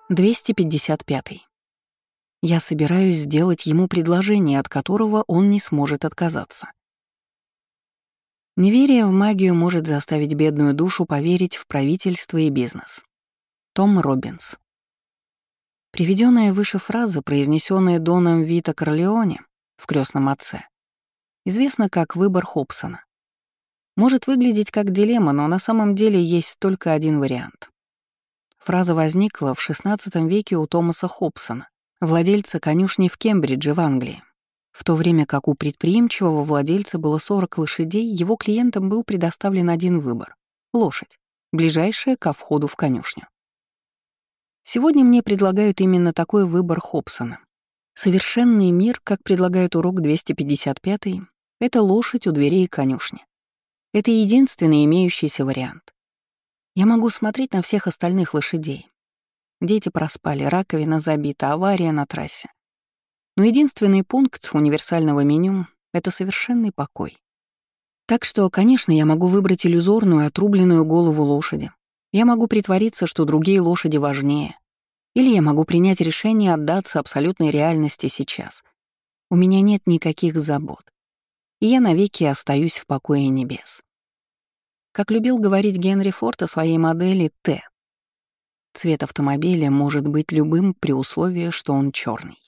255. Я собираюсь сделать ему предложение, от которого он не сможет отказаться. Неверие в магию может заставить бедную душу поверить в правительство и бизнес. Том Роббинс. Приведенная выше фраза, произнесенная Доном Вито Корлеоне в «Крестном отце», известна как выбор Хобсона. Может выглядеть как дилемма, но на самом деле есть только один вариант. Фраза возникла в XVI веке у Томаса Хобсона, владельца конюшни в Кембридже в Англии. В то время как у предприимчивого владельца было 40 лошадей, его клиентам был предоставлен один выбор — лошадь, ближайшая ко входу в конюшню. Сегодня мне предлагают именно такой выбор Хобсона. Совершенный мир, как предлагает урок 255, это лошадь у дверей конюшни. Это единственный имеющийся вариант. Я могу смотреть на всех остальных лошадей. Дети проспали, раковина забита, авария на трассе. Но единственный пункт универсального меню — это совершенный покой. Так что, конечно, я могу выбрать иллюзорную отрубленную голову лошади. Я могу притвориться, что другие лошади важнее. Или я могу принять решение отдаться абсолютной реальности сейчас. У меня нет никаких забот. И я навеки остаюсь в покое небес. Как любил говорить Генри Форд о своей модели Т. Цвет автомобиля может быть любым при условии, что он черный.